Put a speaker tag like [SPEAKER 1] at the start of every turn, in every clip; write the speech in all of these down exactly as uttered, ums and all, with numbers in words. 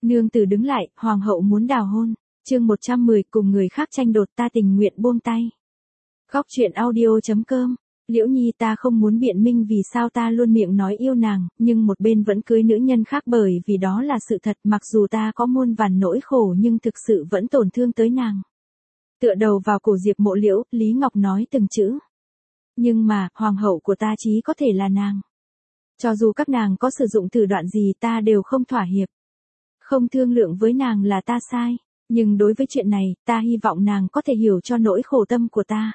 [SPEAKER 1] Nương tử đứng lại, hoàng hậu muốn đào hôn. Chương một trăm mười, cùng người khác tranh đột, ta tình nguyện buông tay. Góc truyện audio.com. Liễu Nhi, ta không muốn biện minh vì sao ta luôn miệng nói yêu nàng, nhưng một bên vẫn cưới nữ nhân khác bởi vì đó là sự thật, mặc dù ta có muôn vàn nỗi khổ nhưng thực sự vẫn tổn thương tới nàng. Tựa đầu vào cổ Diệp Mộ Liễu, Lý Ngọc nói từng chữ. Nhưng mà, hoàng hậu của ta chí có thể là nàng. Cho dù các nàng có sử dụng thủ đoạn gì ta đều không thỏa hiệp. Không thương lượng với nàng là ta sai, nhưng đối với chuyện này, ta hy vọng nàng có thể hiểu cho nỗi khổ tâm của ta.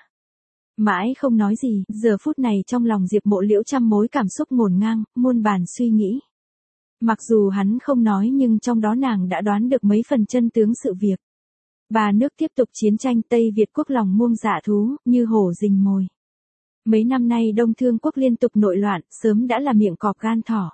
[SPEAKER 1] Mãi không nói gì, giờ phút này trong lòng Diệp Mộ Liễu trăm mối cảm xúc ngổn ngang, muôn bàn suy nghĩ. Mặc dù hắn không nói nhưng trong đó nàng đã đoán được mấy phần chân tướng sự việc. Ba nước tiếp tục chiến tranh, Tây Việt quốc lòng muông dạ thú, như hổ rình mồi. Mấy năm nay Đông Thương quốc liên tục nội loạn, sớm đã là miệng cọp gan thỏ.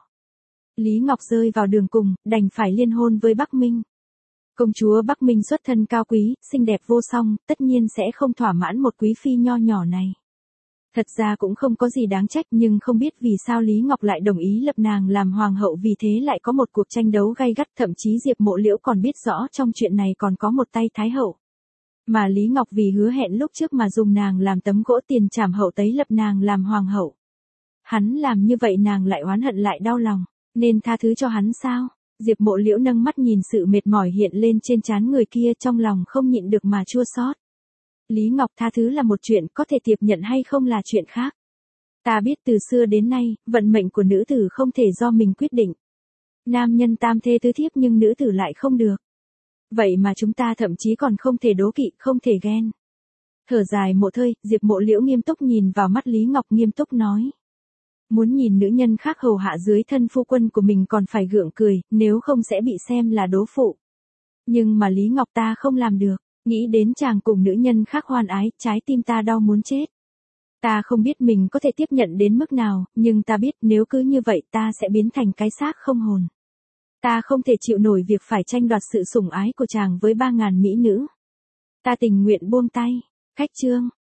[SPEAKER 1] Lý Ngọc rơi vào đường cùng, đành phải liên hôn với Bắc Minh. Công chúa Bắc Minh xuất thân cao quý, xinh đẹp vô song, tất nhiên sẽ không thỏa mãn một quý phi nho nhỏ này. Thật ra cũng không có gì đáng trách, nhưng không biết vì sao Lý Ngọc lại đồng ý lập nàng làm hoàng hậu, vì thế lại có một cuộc tranh đấu gay gắt, thậm chí Diệp Mộ Liễu còn biết rõ trong chuyện này còn có một tay thái hậu. Mà Lý Ngọc vì hứa hẹn lúc trước mà dùng nàng làm tấm gỗ tiền trảm hậu tấy lập nàng làm hoàng hậu. Hắn làm như vậy nàng lại oán hận lại đau lòng, nên tha thứ cho hắn sao? Diệp Mộ Liễu nâng mắt nhìn sự mệt mỏi hiện lên trên trán người kia, trong lòng không nhịn được mà chua xót. Lý Ngọc, tha thứ là một chuyện, có thể tiếp nhận hay không là chuyện khác. Ta biết từ xưa đến nay, vận mệnh của nữ tử không thể do mình quyết định. Nam nhân tam thê tứ thiếp nhưng nữ tử lại không được. Vậy mà chúng ta thậm chí còn không thể đố kỵ, không thể ghen. Thở dài một hơi, Diệp Mộ Liễu nghiêm túc nhìn vào mắt Lý Ngọc, nghiêm túc nói. Muốn nhìn nữ nhân khác hầu hạ dưới thân phu quân của mình còn phải gượng cười, nếu không sẽ bị xem là đố phụ. Nhưng mà Lý Ngọc, ta không làm được, nghĩ đến chàng cùng nữ nhân khác hoan ái, trái tim ta đau muốn chết. Ta không biết mình có thể tiếp nhận đến mức nào, nhưng ta biết nếu cứ như vậy ta sẽ biến thành cái xác không hồn. Ta không thể chịu nổi việc phải tranh đoạt sự sủng ái của chàng với ba ngàn mỹ nữ. Ta tình nguyện buông tay. Khách chương.